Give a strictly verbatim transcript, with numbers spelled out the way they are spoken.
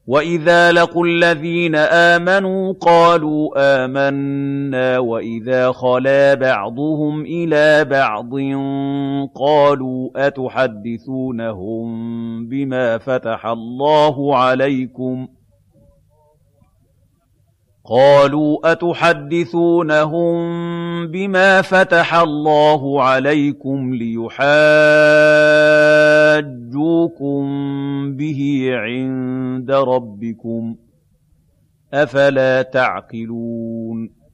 وَإِذَا لَقُوا الَّذِينَ آمَنُوا قَالُوا آمَنَّا وَإِذَا خَلَا بَعْضُهُمْ إِلَىٰ بَعْضٍ قَالُوا أَتُحَدِّثُونَهُم بِمَا فَتَحَ اللَّهُ عَلَيْكُمْ قالوا أتحدثونهم بما فتح الله عليكم ليحاجوكم به عند ربكم أفلا تعقلون